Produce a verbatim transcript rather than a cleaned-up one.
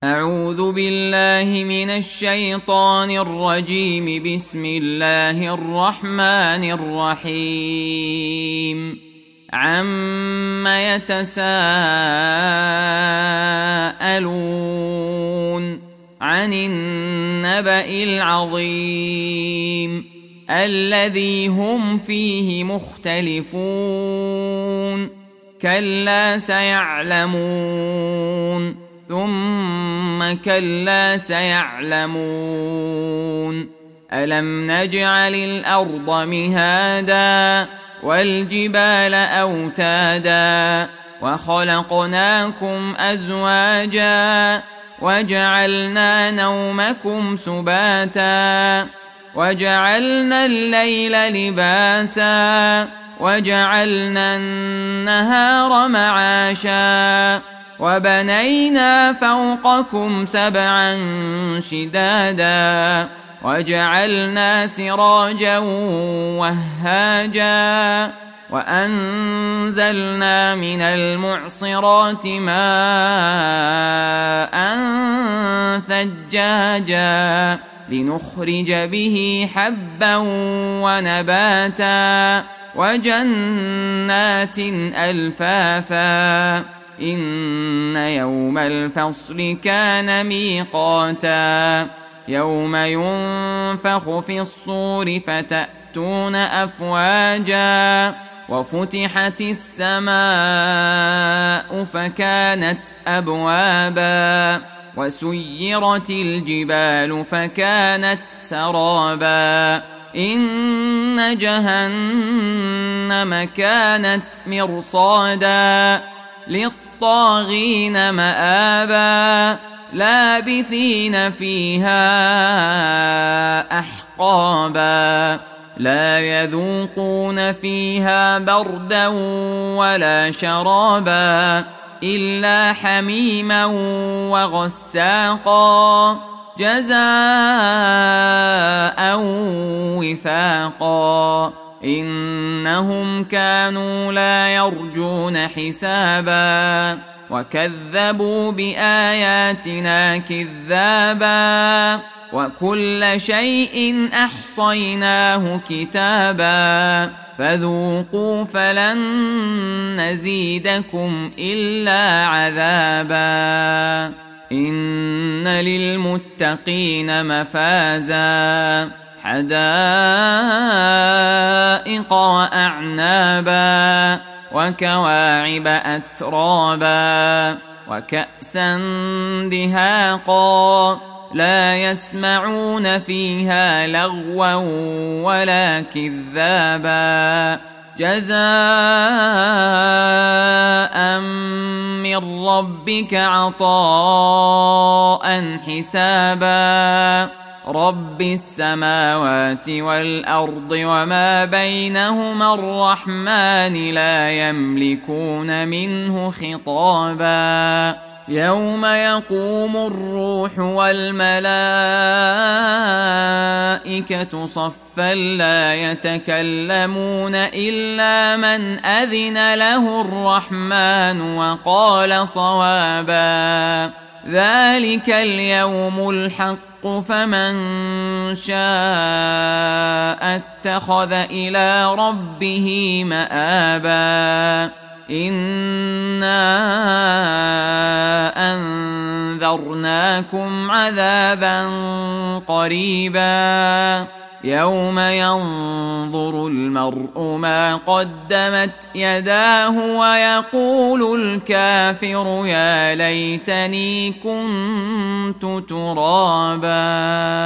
أعوذ بالله من الشيطان الرجيم. بسم الله الرحمن الرحيم. عم يتساءلون عن النبأ العظيم الذي هم فيه مختلفون. كلا سيعلمون ثم كلا سيعلمون. ألم نجعل الأرض مهادا والجبال أوتادا وخلقناكم أزواجا وجعلنا نومكم سباتا وجعلنا الليل لباسا وجعلنا النهار معاشا وبنينا فوقكم سبعا شدادا وجعلنا سراجا وهاجا وأنزلنا من المعصرات ماء ثجاجا لنخرج به حبا ونباتا وجنات ألفافا. إن يوم الفصل كان ميقاتا. يوم ينفخ في الصور فتأتون أفواجا وفتحت السماء فكانت أبوابا وسيرت الجبال فكانت سرابا. إن جهنم كانت مرصادا للطاغين مآبا لابثين فيها أحقابا لا يذوقون فيها بردا ولا شرابا إلا حميما وغساقا جزاء وفاقا. إنهم كانوا لا يرجون حسابا وكذبوا بآياتنا كذابا وكل شيء أحصيناه كتابا فذوقوا فلن نزيدكم إلا عذابا. إن للمتقين مفازا حدائق وأعنابا وكواعب أترابا وكأسا دهاقا لا يسمعون فيها لغوا ولا كذابا جزاء من ربك عطاء حسابا. رب السماوات والأرض وما بينهما الرحمن لا يملكون منه خطابا. يوم يقوم الروح والملائكة صفا لا يتكلمون إلا من أذن له الرحمن وقال صوابا. ذلك اليوم الحق فمن شاء اتخذ إلى ربه مآبا. إنا أنذرناكم عذابا قريبا يوم ينظر المرء ما قدمت يداه ويقول الكافر يا ليتني كنت ترابا.